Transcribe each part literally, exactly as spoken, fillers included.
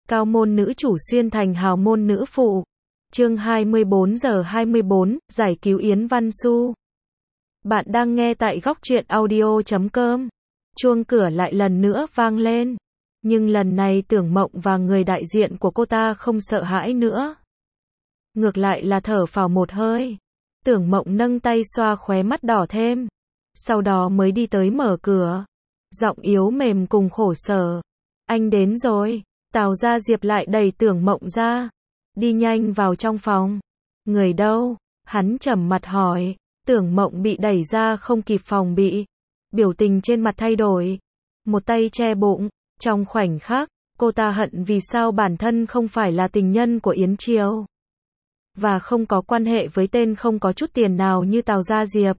Cao môn nữ chủ xuyên thành hào môn nữ phụ. Chương hai mươi bốn giờ hai mươi bốn, giải cứu Yến Văn Xu. Bạn đang nghe tại góc truyện audio chấm com. Chuông cửa lại lần nữa vang lên. Nhưng lần này Tưởng Mộng và người đại diện của cô ta không sợ hãi nữa. Ngược lại là thở phào một hơi. Tưởng Mộng nâng tay xoa khóe mắt đỏ thêm. Sau đó mới đi tới mở cửa. Giọng yếu mềm cùng khổ sở. Anh đến rồi. Tào Gia Diệp lại đẩy Tưởng Mộng ra. Đi nhanh vào trong phòng. Người đâu? Hắn trầm mặt hỏi. Tưởng Mộng bị đẩy ra không kịp phòng bị. Biểu tình trên mặt thay đổi. Một tay che bụng. Trong khoảnh khắc, cô ta hận vì sao bản thân không phải là tình nhân của Yến Triều. Và không có quan hệ với tên không có chút tiền nào như Tào Gia Diệp.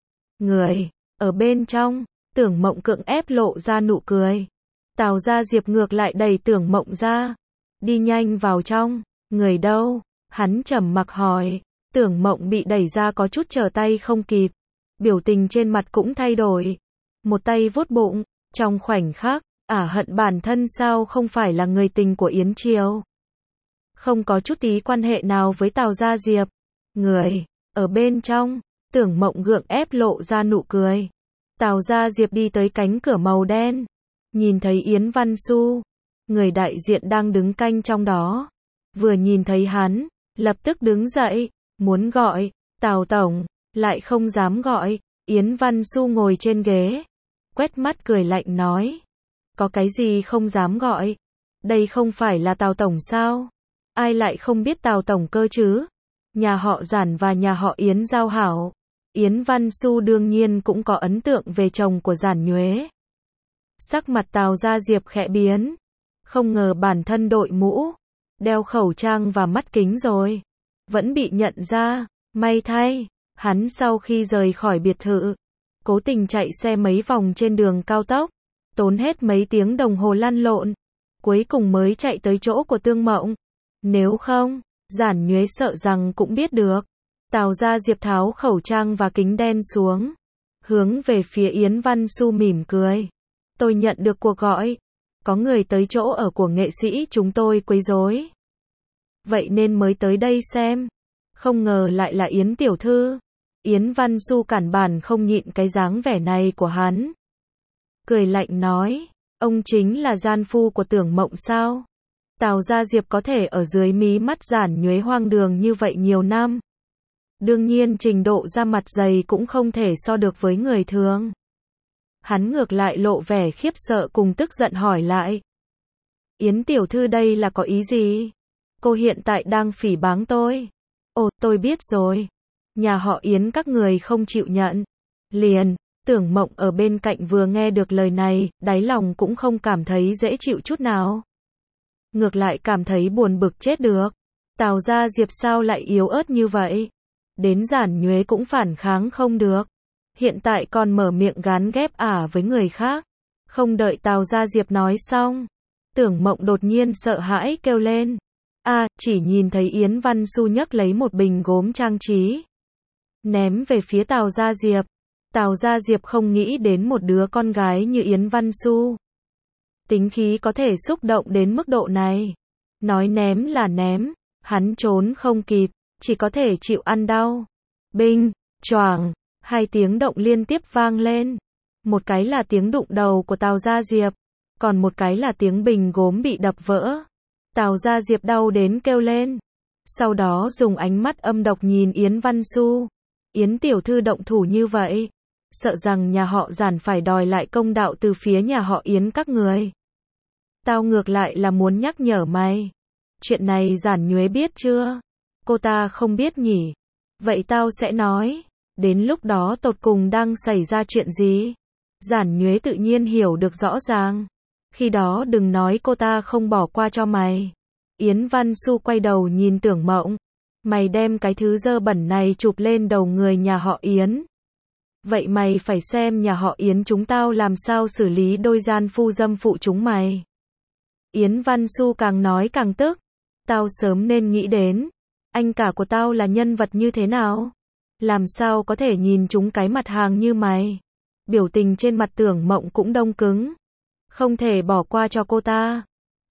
Người, ở bên trong, Tưởng Mộng cưỡng ép lộ ra nụ cười. Tào Gia Diệp ngược lại đẩy Tưởng Mộng ra. Đi nhanh vào trong. Người đâu? Hắn trầm mặc hỏi. Tưởng Mộng bị đẩy ra có chút trở tay không kịp. Biểu tình trên mặt cũng thay đổi. Một tay vuốt bụng. Trong khoảnh khắc, ả hận bản thân sao không phải là người tình của Yến Triều. Không có chút tí quan hệ nào với Tào Gia Diệp. Người, ở bên trong, Tưởng Mộng gượng ép lộ ra nụ cười. Tào Gia Diệp đi tới cánh cửa màu đen. Nhìn thấy Yến Văn Xu, người đại diện đang đứng canh trong đó. Vừa nhìn thấy hắn, lập tức đứng dậy, muốn gọi, Tào Tổng, lại không dám gọi. Yến Văn Xu ngồi trên ghế, quét mắt cười lạnh nói. Có cái gì không dám gọi? Đây không phải là Tào Tổng sao? Ai lại không biết Tào Tổng cơ chứ? Nhà họ Giản và nhà họ Yến giao hảo. Yến Văn Xu đương nhiên cũng có ấn tượng về chồng của Giản Nhuế. Sắc mặt Tào Gia Diệp khẽ biến. Không ngờ bản thân đội mũ, đeo khẩu trang và mắt kính rồi. Vẫn bị nhận ra. May thay, hắn sau khi rời khỏi biệt thự, cố tình chạy xe mấy vòng trên đường cao tốc. Tốn hết mấy tiếng đồng hồ lăn lộn. Cuối cùng mới chạy tới chỗ của Tương Mộng. Nếu không, Giản Nhuế sợ rằng cũng biết được. Tào Gia Diệp tháo khẩu trang và kính đen xuống. Hướng về phía Yến Văn Xu mỉm cười. Tôi nhận được cuộc gọi. Có người tới chỗ ở của nghệ sĩ chúng tôi quấy rối. Vậy nên mới tới đây xem. Không ngờ lại là Yến tiểu thư. Yến Văn Xu cản bản không nhịn cái dáng vẻ này của hắn. Cười lạnh nói. Ông chính là gian phu của Tưởng Mộng sao? Tào Gia Diệp có thể ở dưới mí mắt Giản Nhuế hoang đường như vậy nhiều năm. Đương nhiên trình độ ra mặt dày cũng không thể so được với người thường. Hắn ngược lại lộ vẻ khiếp sợ cùng tức giận hỏi lại. Yến tiểu thư đây là có ý gì? Cô hiện tại đang phỉ báng tôi. Ồ, tôi biết rồi. Nhà họ Yến các người không chịu nhận. Liền, Tưởng Mộng ở bên cạnh vừa nghe được lời này, đáy lòng cũng không cảm thấy dễ chịu chút nào. Ngược lại cảm thấy buồn bực chết được. Tào Gia Diệp sao lại yếu ớt như vậy? Đến Giản Nhuế cũng phản kháng không được. Hiện tại còn mở miệng gán ghép ả với người khác. Không đợi Tào Gia Diệp nói xong. Tưởng Mộng đột nhiên sợ hãi kêu lên. A, chỉ nhìn thấy Yến Văn Xu nhấc lấy một bình gốm trang trí. Ném về phía Tào Gia Diệp. Tào Gia Diệp không nghĩ đến một đứa con gái như Yến Văn Xu. Tính khí có thể xúc động đến mức độ này. Nói ném là ném. Hắn trốn không kịp. Chỉ có thể chịu ăn đau. Binh, choàng. Hai tiếng động liên tiếp vang lên. Một cái là tiếng đụng đầu của Tào Gia Diệp. Còn một cái là tiếng bình gốm bị đập vỡ. Tào Gia Diệp đau đến kêu lên. Sau đó dùng ánh mắt âm độc nhìn Yến Văn Xu. Yến tiểu thư động thủ như vậy. Sợ rằng nhà họ Giản phải đòi lại công đạo từ phía nhà họ Yến các người. Tao ngược lại là muốn nhắc nhở mày. Chuyện này Giản Nhuế biết chưa? Cô ta không biết nhỉ? Vậy tao sẽ nói. Đến lúc đó tột cùng đang xảy ra chuyện gì? Giản Nhuế tự nhiên hiểu được rõ ràng. Khi đó đừng nói cô ta không bỏ qua cho mày. Yến Văn Xu quay đầu nhìn Tưởng Mộng. Mày đem cái thứ dơ bẩn này chụp lên đầu người nhà họ Yến. Vậy mày phải xem nhà họ Yến chúng tao làm sao xử lý đôi gian phu dâm phụ chúng mày. Yến Văn Xu càng nói càng tức. Tao sớm nên nghĩ đến. Anh cả của tao là nhân vật như thế nào? Làm sao có thể nhìn chúng cái mặt hàng như mày? Biểu tình trên mặt Tưởng Mộng cũng đông cứng. Không thể bỏ qua cho cô ta.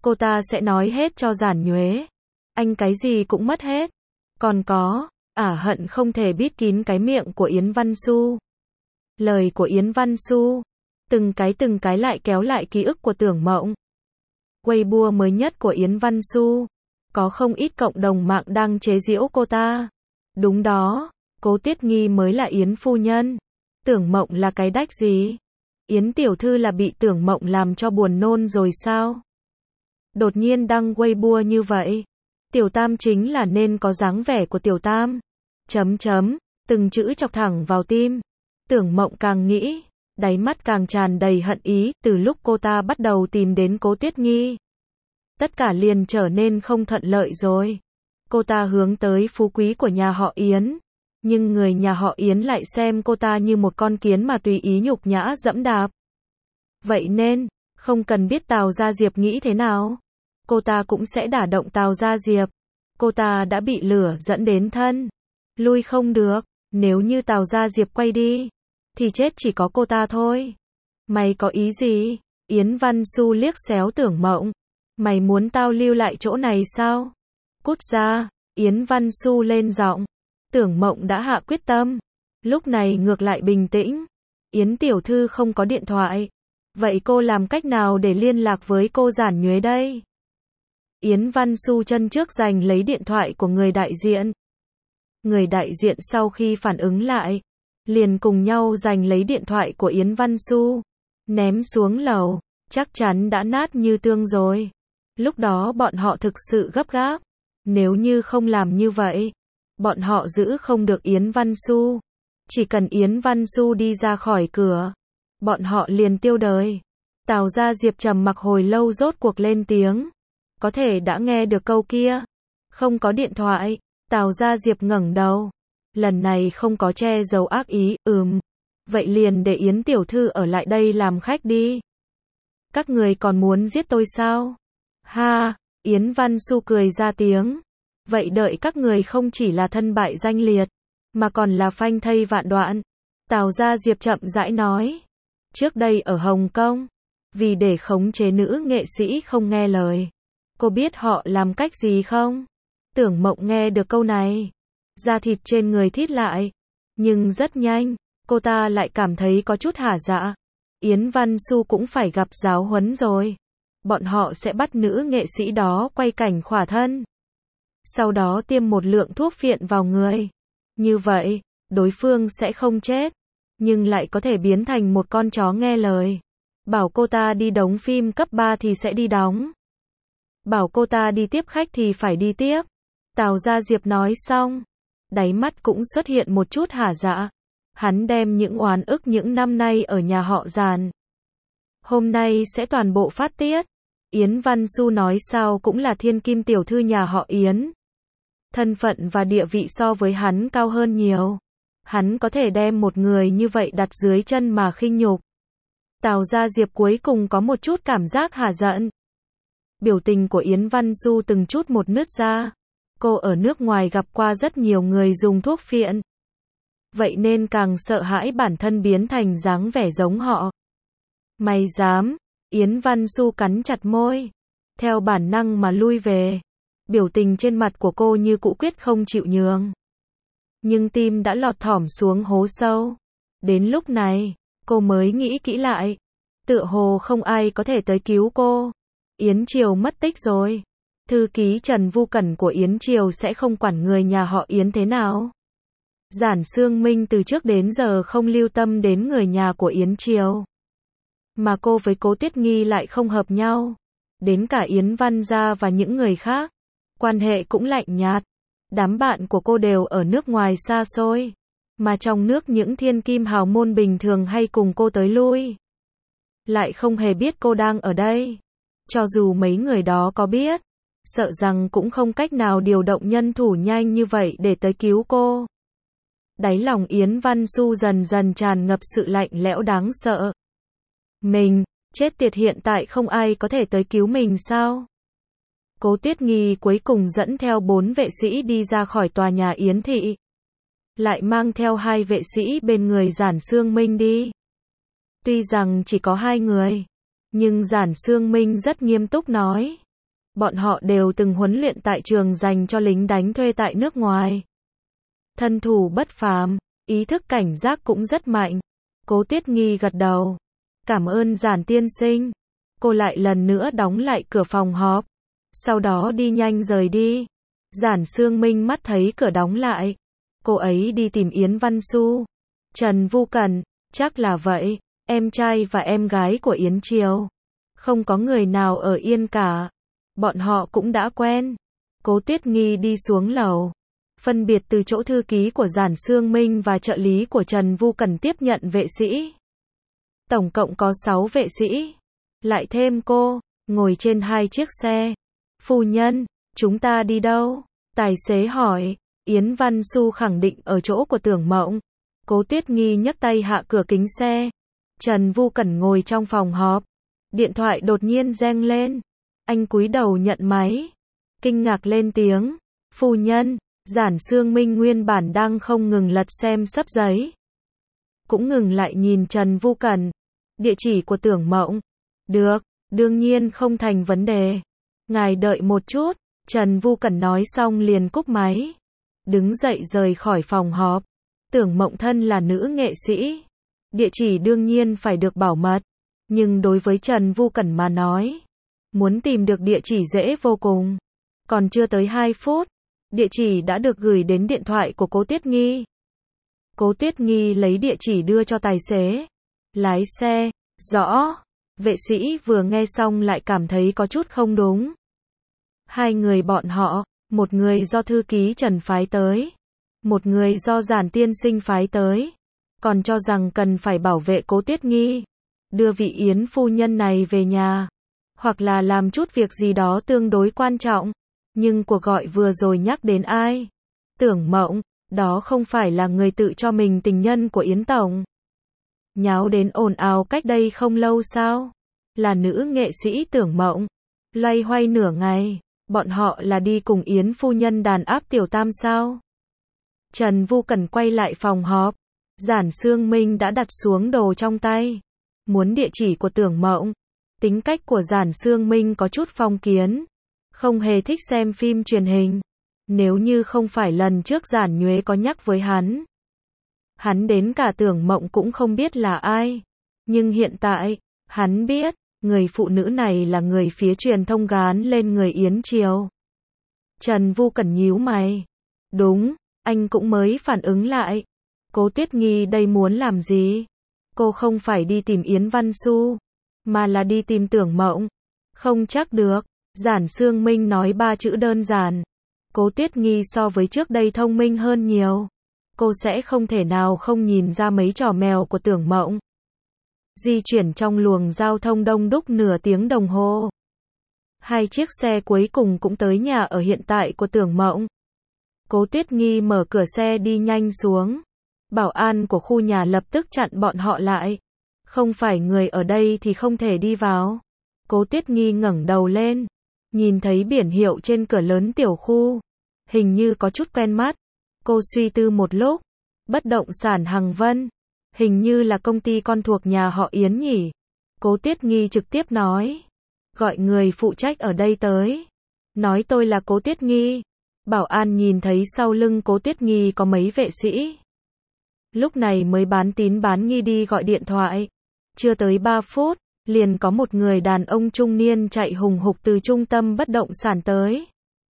cô ta sẽ nói hết cho Giản Nhuế. Anh cái gì cũng mất hết. Còn có, ả hận không thể bít kín cái miệng của Yến Văn Xu. Lời của Yến Văn Xu, từng cái từng cái lại kéo lại ký ức của Tưởng Mộng. Weibo mới nhất của Yến Văn Xu, có không ít cộng đồng mạng đang chế giễu cô ta. Đúng đó, Cố Tiết Nghi mới là Yến phu nhân. Tưởng Mộng là cái đách gì? Yến tiểu thư là bị Tưởng Mộng làm cho buồn nôn rồi sao? Đột nhiên đăng Weibo như vậy. Tiểu Tam chính là nên có dáng vẻ của Tiểu Tam. Chấm chấm, từng chữ chọc thẳng vào tim. Tưởng Mộng càng nghĩ, đáy mắt càng tràn đầy hận ý, từ lúc cô ta bắt đầu tìm đến Cố Tiết Nghi. Tất cả liền trở nên không thuận lợi rồi. Cô ta hướng tới phú quý của nhà họ Yến. Nhưng người nhà họ Yến lại xem cô ta như một con kiến mà tùy ý nhục nhã dẫm đạp. Vậy nên, không cần biết Tào Gia Diệp nghĩ thế nào. Cô ta cũng sẽ đả động Tào Gia Diệp. Cô ta đã bị lửa dẫn đến thân. Lui không được, nếu như Tào Gia Diệp quay đi, thì chết chỉ có cô ta thôi. Mày có ý gì? Yến Văn Xu liếc xéo Tưởng Mộng. Mày muốn tao lưu lại chỗ này sao? Cút ra, Yến Văn Xu lên giọng. Tưởng Mộng đã hạ quyết tâm. Lúc này ngược lại bình tĩnh. Yến tiểu thư không có điện thoại. Vậy cô làm cách nào để liên lạc với cô Giản Nhuế đây? Yến Văn Xu chân trước giành lấy điện thoại của người đại diện. Người đại diện sau khi phản ứng lại, liền cùng nhau giành lấy điện thoại của Yến Văn Xu, ném xuống lầu, chắc chắn đã nát như tương rồi. Lúc đó bọn họ thực sự gấp gáp. Nếu như không làm như vậy, bọn họ giữ không được Yến Văn Xu. Chỉ cần Yến Văn Xu đi ra khỏi cửa, bọn họ liền tiêu đời. Tào Gia Diệp trầm mặc hồi lâu rốt cuộc lên tiếng. Có thể đã nghe được câu kia. Không có điện thoại. Tào Gia Diệp ngẩng đầu. Lần này không có che giấu ác ý, ừm. Vậy liền để Yến tiểu thư ở lại đây làm khách đi. Các người còn muốn giết tôi sao? Ha, Yến Văn Xu cười ra tiếng. Vậy đợi các người không chỉ là thân bại danh liệt, mà còn là phanh thây vạn đoạn. Tào Gia Diệp chậm rãi nói. Trước đây ở Hồng Kông, vì để khống chế nữ nghệ sĩ không nghe lời, cô biết họ làm cách gì không? Tưởng Mộng nghe được câu này, da thịt trên người thít lại. Nhưng rất nhanh, cô ta lại cảm thấy có chút hả dạ. Yến Văn Xu cũng phải gặp giáo huấn rồi. Bọn họ sẽ bắt nữ nghệ sĩ đó quay cảnh khỏa thân. Sau đó tiêm một lượng thuốc phiện vào người. Như vậy, đối phương sẽ không chết, nhưng lại có thể biến thành một con chó nghe lời. Bảo cô ta đi đóng phim cấp ba thì sẽ đi đóng. Bảo cô ta đi tiếp khách thì phải đi tiếp. Tào Gia Diệp nói xong, đáy mắt cũng xuất hiện một chút hả dạ. Hắn đem những oán ức những năm nay ở nhà họ Giàn, hôm nay sẽ toàn bộ phát tiết. Yến Văn Xu nói sao cũng là thiên kim tiểu thư nhà họ Yến. Thân phận và địa vị so với hắn cao hơn nhiều. Hắn có thể đem một người như vậy đặt dưới chân mà khinh nhục. Tào Gia Diệp cuối cùng có một chút cảm giác hả giận. Biểu tình của Yến Văn Xu từng chút một nứt ra. Cô ở nước ngoài gặp qua rất nhiều người dùng thuốc phiện. Vậy nên càng sợ hãi bản thân biến thành dáng vẻ giống họ. Mày dám? Yến Văn Xu cắn chặt môi, theo bản năng mà lui về. Biểu tình trên mặt của cô như cũ quyết không chịu nhường. Nhưng tim đã lọt thỏm xuống hố sâu. Đến lúc này, cô mới nghĩ kỹ lại. Tựa hồ không ai có thể tới cứu cô. Yến Triều mất tích rồi. Thư ký Trần Vu Cẩn của Yến Triều sẽ không quản người nhà họ Yến thế nào. Giản Sương Minh từ trước đến giờ không lưu tâm đến người nhà của Yến Triều. Mà cô với Cố Tiết Nghi lại không hợp nhau. Đến cả Yến Văn Gia và những người khác, quan hệ cũng lạnh nhạt. Đám bạn của cô đều ở nước ngoài xa xôi. Mà trong nước những thiên kim hào môn bình thường hay cùng cô tới lui, lại không hề biết cô đang ở đây. Cho dù mấy người đó có biết, sợ rằng cũng không cách nào điều động nhân thủ nhanh như vậy để tới cứu cô. Đáy lòng Yến Văn Xu dần dần tràn ngập sự lạnh lẽo đáng sợ. Mình, chết tiệt, hiện tại không ai có thể tới cứu mình sao? Cố Tiết Nghi cuối cùng dẫn theo bốn vệ sĩ đi ra khỏi tòa nhà Yến Thị. Lại mang theo hai vệ sĩ bên người Giản Sương Minh đi. Tuy rằng chỉ có hai người, nhưng Giản Sương Minh rất nghiêm túc nói. Bọn họ đều từng huấn luyện tại trường dành cho lính đánh thuê tại nước ngoài. Thân thủ bất phàm, ý thức cảnh giác cũng rất mạnh. Cố Tuyết Nghi gật đầu. Cảm ơn Giản tiên sinh. Cô lại lần nữa đóng lại cửa phòng họp. Sau đó đi nhanh rời đi. Giản Sương Minh mắt thấy cửa đóng lại. Cô ấy đi tìm Yến Văn Xu. Trần Vu Cẩn, chắc là vậy. Em trai và em gái của Yến Triều. Không có người nào ở yên cả. Bọn họ cũng đã quen. Cố Tuyết Nghi đi xuống lầu. Phân biệt từ chỗ thư ký của Giản Sương Minh và trợ lý của Trần Vu Cẩn tiếp nhận vệ sĩ. Tổng cộng có sáu vệ sĩ. Lại thêm cô, ngồi trên hai chiếc xe. Phu nhân, chúng ta đi đâu? Tài xế hỏi. Yến Văn Xu khẳng định ở chỗ của Tưởng Mộng. Cố Tuyết Nghi nhấc tay hạ cửa kính xe. Trần Vu Cẩn ngồi trong phòng họp. Điện thoại đột nhiên reng lên. Anh cúi đầu nhận máy. Kinh ngạc lên tiếng. Phu nhân, Giản Sương Minh nguyên bản đang không ngừng lật xem sấp giấy. Cũng ngừng lại nhìn Trần Vu Cẩn. Địa chỉ của Tưởng Mộng. Được, đương nhiên không thành vấn đề. Ngài đợi một chút. Trần Vu Cẩn nói xong liền cúp máy. Đứng dậy rời khỏi phòng họp. Tưởng Mộng thân là nữ nghệ sĩ. Địa chỉ đương nhiên phải được bảo mật. Nhưng đối với Trần Vu Cẩn mà nói, muốn tìm được địa chỉ dễ vô cùng. Còn chưa tới hai phút, địa chỉ đã được gửi đến điện thoại của Cố Tuyết Nghi. Cố Tuyết Nghi lấy địa chỉ đưa cho tài xế. Lái xe, rõ. Vệ sĩ vừa nghe xong lại cảm thấy có chút không đúng. Hai người bọn họ, một người do thư ký Trần phái tới, một người do Giản tiên sinh phái tới, còn cho rằng cần phải bảo vệ Cố Tuyết Nghi, đưa vị Yến phu nhân này về nhà, hoặc là làm chút việc gì đó tương đối quan trọng. Nhưng cuộc gọi vừa rồi nhắc đến ai? Tưởng Mộng, đó không phải là người tự cho mình tình nhân của Yến Tổng. Nháo đến ồn ào cách đây không lâu sao? Là nữ nghệ sĩ Tưởng Mộng. Loay hoay nửa ngày, bọn họ là đi cùng Yến phu nhân đàn áp tiểu tam sao? Trần Vu Cẩn quay lại phòng họp. Giản Sương Minh đã đặt xuống đồ trong tay. Muốn địa chỉ của Tưởng Mộng. Tính cách của Giản Sương Minh có chút phong kiến. Không hề thích xem phim truyền hình. Nếu như không phải lần trước Giản Nhuế có nhắc với hắn. Hắn đến cả Tưởng Mộng cũng không biết là ai. Nhưng hiện tại, hắn biết, người phụ nữ này là người phía truyền thông gán lên người Yến Triều. Trần Vu Cẩn nhíu mày. Đúng, anh cũng mới phản ứng lại. Cố Tuyết Nghi đây muốn làm gì? Cô không phải đi tìm Yến Văn Xu, mà là đi tìm Tưởng Mộng. Không chắc được. Giản Sương Minh nói ba chữ đơn giản. Cố Tuyết Nghi so với trước đây thông minh hơn nhiều. Cô sẽ không thể nào không nhìn ra mấy trò mèo của Tưởng Mộng. Di chuyển trong luồng giao thông đông đúc nửa tiếng đồng hồ. Hai chiếc xe cuối cùng cũng tới nhà ở hiện tại của Tưởng Mộng. Cố Tuyết Nghi mở cửa xe đi nhanh xuống. Bảo an của khu nhà lập tức chặn bọn họ lại. Không phải người ở đây thì không thể đi vào. Cố Tuyết Nghi ngẩng đầu lên. Nhìn thấy biển hiệu trên cửa lớn tiểu khu. Hình như có chút quen mắt. Cô suy tư một lúc. Bất động sản Hằng Vân. Hình như là công ty con thuộc nhà họ Yến nhỉ. Cố Tuyết Nghi trực tiếp nói. Gọi người phụ trách ở đây tới. Nói tôi là Cố Tuyết Nghi. Bảo an nhìn thấy sau lưng Cố Tuyết Nghi có mấy vệ sĩ. Lúc này mới bán tín bán nghi đi gọi điện thoại. Chưa tới ba phút, liền có một người đàn ông trung niên chạy hùng hục từ trung tâm bất động sản tới.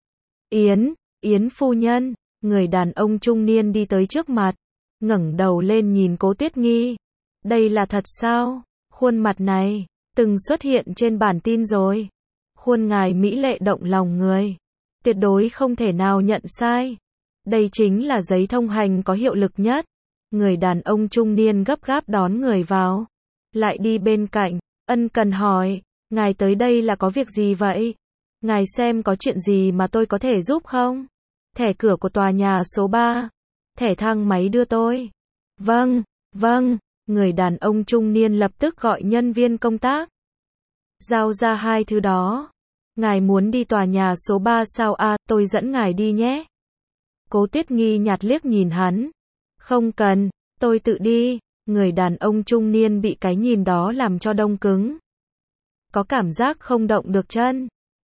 Yến, Yến phu nhân, người đàn ông trung niên đi tới trước mặt, ngẩng đầu lên nhìn Cố Tuyết Nghi. Đây là thật sao? Khuôn mặt này, từng xuất hiện trên bản tin rồi. Khuôn ngài mỹ lệ động lòng người. Tuyệt đối không thể nào nhận sai. Đây chính là giấy thông hành có hiệu lực nhất. Người đàn ông trung niên gấp gáp đón người vào. Lại đi bên cạnh, ân cần hỏi, ngài tới đây là có việc gì vậy? Ngài xem có chuyện gì mà tôi có thể giúp không? Thẻ cửa của tòa nhà số ba. Thẻ thang máy đưa tôi. Vâng, vâng, người đàn ông trung niên lập tức gọi nhân viên công tác. Giao ra hai thứ đó. Ngài muốn đi tòa nhà số ba sao à, tôi dẫn ngài đi nhé. Cố Tuyết Nghi nhạt liếc nhìn hắn. Không cần, tôi tự đi. Người đàn ông trung niên bị cái nhìn đó làm cho đông cứng. Có cảm giác không động được chân.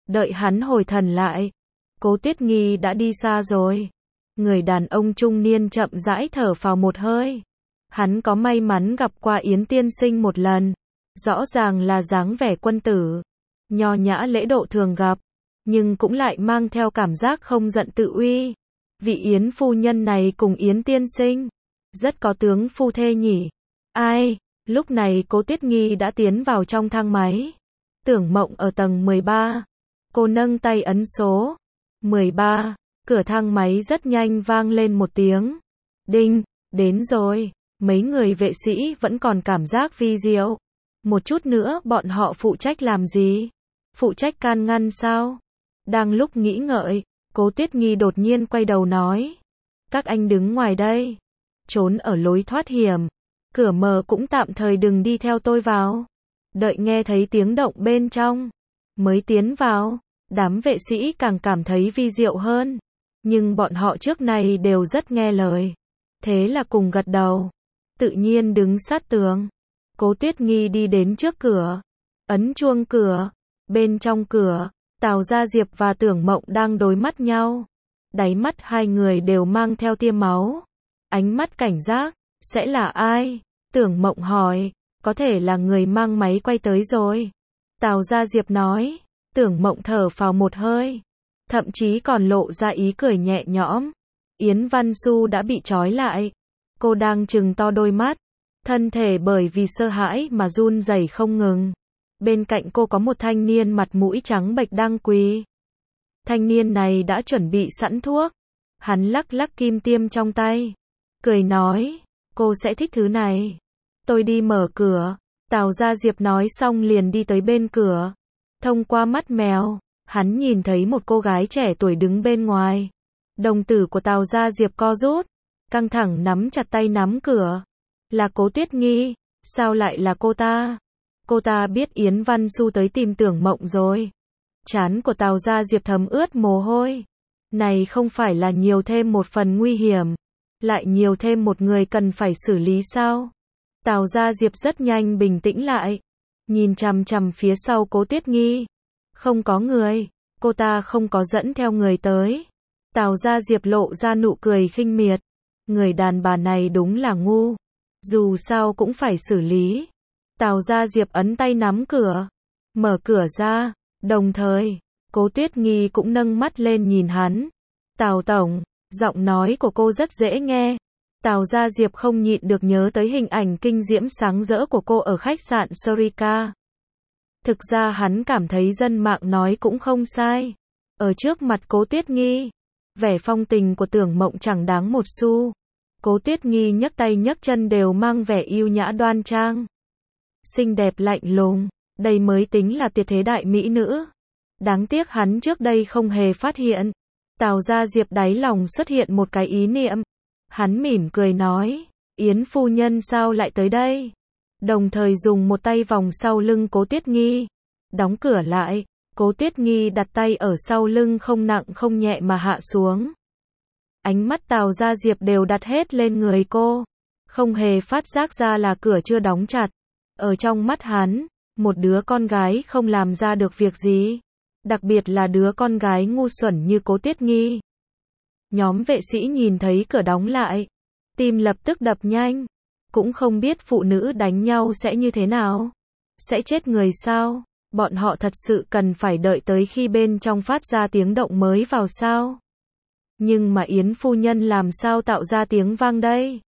Đợi hắn hồi thần lại, Cố Tuyết Nghi đã đi xa rồi. Người đàn ông trung niên chậm rãi thở phào một hơi. Hắn có may mắn gặp qua Yến tiên sinh một lần. Rõ ràng là dáng vẻ quân tử, nho nhã lễ độ thường gặp, nhưng cũng lại mang theo cảm giác không giận tự uy. Vị Yến phu nhân này cùng Yến tiên sinh, rất có tướng phu thê nhỉ. Ai? Lúc này Cố Tuyết Nghi đã tiến vào trong thang máy. Tưởng Mộng ở tầng mười ba. Cô nâng tay ấn số mười ba. Cửa thang máy rất nhanh vang lên một tiếng. Đinh, đến rồi. Mấy người vệ sĩ vẫn còn cảm giác vi diệu. Một chút nữa bọn họ phụ trách làm gì? Phụ trách can ngăn sao? Đang lúc nghĩ ngợi, Cố Tuyết Nghi đột nhiên quay đầu nói. Các anh đứng ngoài đây. Trốn ở lối thoát hiểm. Cửa mở cũng tạm thời đừng đi theo tôi vào. Đợi nghe thấy tiếng động bên trong mới tiến vào. Đám vệ sĩ càng cảm thấy vi diệu hơn. Nhưng bọn họ trước này đều rất nghe lời. Thế là cùng gật đầu. Tự nhiên đứng sát tường. Cố Tuyết Nghi đi đến trước cửa. Ấn chuông cửa. Bên trong cửa, Tào Gia Diệp và Tưởng Mộng đang đối mắt nhau. Đáy mắt hai người đều mang theo tia máu. Ánh mắt cảnh giác. Sẽ là ai? Tưởng Mộng hỏi. Có thể là người mang máy quay tới rồi. Tào Gia Diệp nói. Tưởng Mộng thở phào một hơi. Thậm chí còn lộ ra ý cười nhẹ nhõm. Yến Văn Xu đã bị trói lại. Cô đang trừng to đôi mắt. Thân thể bởi vì sợ hãi mà run rẩy không ngừng. Bên cạnh cô có một thanh niên mặt mũi trắng bệch đang quỳ. Thanh niên này đã chuẩn bị sẵn thuốc. Hắn lắc lắc kim tiêm trong tay. Cười nói. Cô sẽ thích thứ này. Tôi đi mở cửa. Tào Gia Diệp nói xong liền đi tới bên cửa. Thông qua mắt mèo, hắn nhìn thấy một cô gái trẻ tuổi đứng bên ngoài. Đồng tử của Tào Gia Diệp co rút. Căng thẳng nắm chặt tay nắm cửa. Là Cố Tuyết Nghi. Sao lại là cô ta? Cô ta biết Yến Văn Xu tới tìm Tưởng Mộng rồi. Trán của Tào Gia Diệp thấm ướt mồ hôi. Này không phải là nhiều thêm một phần nguy hiểm. Lại nhiều thêm một người cần phải xử lý sao? Tào Gia Diệp rất nhanh bình tĩnh lại. Nhìn chằm chằm phía sau Cố Tuyết Nghi. Không có người. Cô ta không có dẫn theo người tới. Tào Gia Diệp lộ ra nụ cười khinh miệt. Người đàn bà này đúng là ngu. Dù sao cũng phải xử lý. Tào Gia Diệp ấn tay nắm cửa. Mở cửa ra. Đồng thời, Cố Tuyết Nghi cũng nâng mắt lên nhìn hắn. Tào tổng, giọng nói của cô rất dễ nghe. Tào Gia Diệp không nhịn được nhớ tới hình ảnh kinh diễm sáng rỡ của cô ở khách sạn Sorika. Thực ra hắn cảm thấy dân mạng nói cũng không sai. Ở trước mặt Cố Tuyết Nghi, vẻ phong tình của Tưởng Mộng chẳng đáng một xu. Cố Tuyết Nghi nhấc tay nhấc chân đều mang vẻ yêu nhã đoan trang. Xinh đẹp lạnh lùng, đây mới tính là tuyệt thế đại mỹ nữ. Đáng tiếc hắn trước đây không hề phát hiện. Tào Gia Diệp đáy lòng xuất hiện một cái ý niệm. Hắn mỉm cười nói, Yến phu nhân sao lại tới đây? Đồng thời dùng một tay vòng sau lưng Cố Tuyết Nghi. Đóng cửa lại, Cố Tuyết Nghi đặt tay ở sau lưng không nặng không nhẹ mà hạ xuống. Ánh mắt Tào Gia Diệp đều đặt hết lên người cô. Không hề phát giác ra là cửa chưa đóng chặt. Ở trong mắt hắn, một đứa con gái không làm ra được việc gì. Đặc biệt là đứa con gái ngu xuẩn như Cố Tuyết Nghi. Nhóm vệ sĩ nhìn thấy cửa đóng lại. Tim lập tức đập nhanh. Cũng không biết phụ nữ đánh nhau sẽ như thế nào. Sẽ chết người sao? Bọn họ thật sự cần phải đợi tới khi bên trong phát ra tiếng động mới vào sao? Nhưng mà Yến phu nhân làm sao tạo ra tiếng vang đây?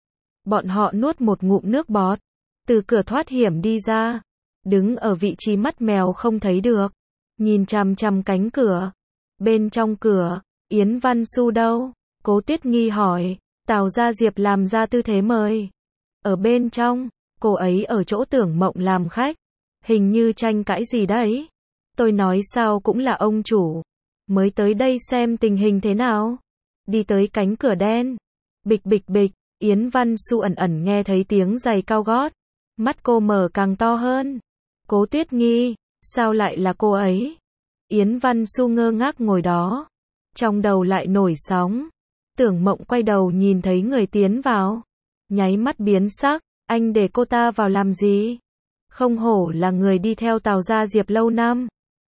Bọn họ nuốt một ngụm nước bọt. Từ cửa thoát hiểm đi ra. Đứng ở vị trí mắt mèo không thấy được. Nhìn chằm chằm cánh cửa. Bên trong cửa, Yến Văn Xu đâu? Cố Tuyết Nghi hỏi. Tào Gia Diệp làm ra tư thế mời. Ở bên trong, cô ấy ở chỗ Tưởng Mộng làm khách. Hình như tranh cãi gì đấy. Tôi nói sao cũng là ông chủ. Mới tới đây xem tình hình thế nào. Đi tới cánh cửa đen. Bịch bịch bịch, Yến Văn Xu ẩn ẩn nghe thấy tiếng giày cao gót. Mắt cô mở càng to hơn. Cố Tuyết Nghi, sao lại là cô ấy? Yến Văn Xu ngơ ngác ngồi đó. Trong đầu lại nổi sóng. Tưởng Mộng quay đầu nhìn thấy người tiến vào. Nháy mắt biến sắc, anh để cô ta vào làm gì? Không hổ là người đi theo Tào Gia Diệp lâu năm.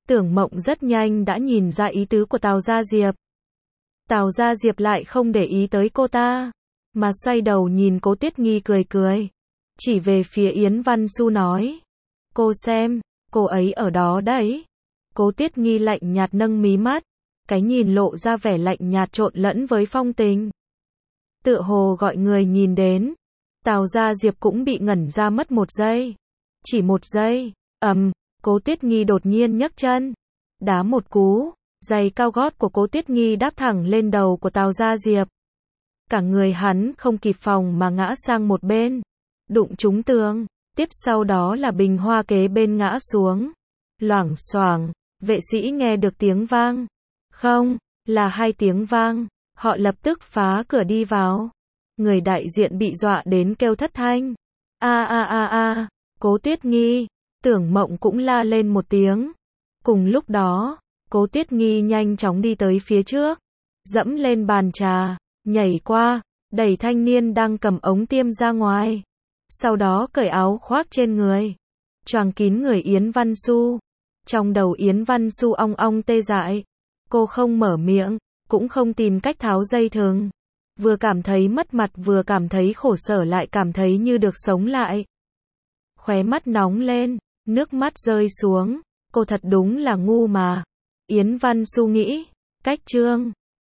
Tưởng Mộng rất nhanh đã nhìn ra ý tứ của Tào Gia Diệp. Tào Gia Diệp lại không để ý tới cô ta, mà xoay đầu nhìn Cố Tiết Nghi cười cười, chỉ về phía Yến Văn Xu nói, cô xem, cô ấy ở đó đấy. Cố Tiết Nghi lạnh nhạt nâng mí mắt, cái nhìn lộ ra vẻ lạnh nhạt trộn lẫn với phong tình. Tựa hồ gọi người nhìn đến. Tào Gia Diệp cũng bị ngẩn ra mất một giây. Chỉ một giây, ầm, Cố Tiết Nghi đột nhiên nhấc chân, đá một cú, giày cao gót của Cố Tiết Nghi đáp thẳng lên đầu của Tào Gia Diệp. Cả người hắn không kịp phòng mà ngã sang một bên, đụng trúng tường, tiếp sau đó là bình hoa kế bên ngã xuống. Loảng xoảng, vệ sĩ nghe được tiếng vang. Không, là hai tiếng vang, họ lập tức phá cửa đi vào. Người đại diện bị dọa đến kêu thất thanh. A a a a, Cố Tiết Nghi, Tưởng Mộng cũng la lên một tiếng. Cùng lúc đó, Cố Tiết Nghi nhanh chóng đi tới phía trước, dẫm lên bàn trà, nhảy qua, đẩy thanh niên đang cầm ống tiêm ra ngoài. Sau đó cởi áo khoác trên người, choàng kín người Yến Văn Xu. Trong đầu Yến Văn Xu ong ong tê dại. Cô không mở miệng, cũng không tìm cách tháo dây thừng. Vừa cảm thấy mất mặt vừa cảm thấy khổ sở lại cảm thấy như được sống lại. Khóe mắt nóng lên, nước mắt rơi xuống. Cô thật đúng là ngu mà. Yến Văn Xu nghĩ. Cách chương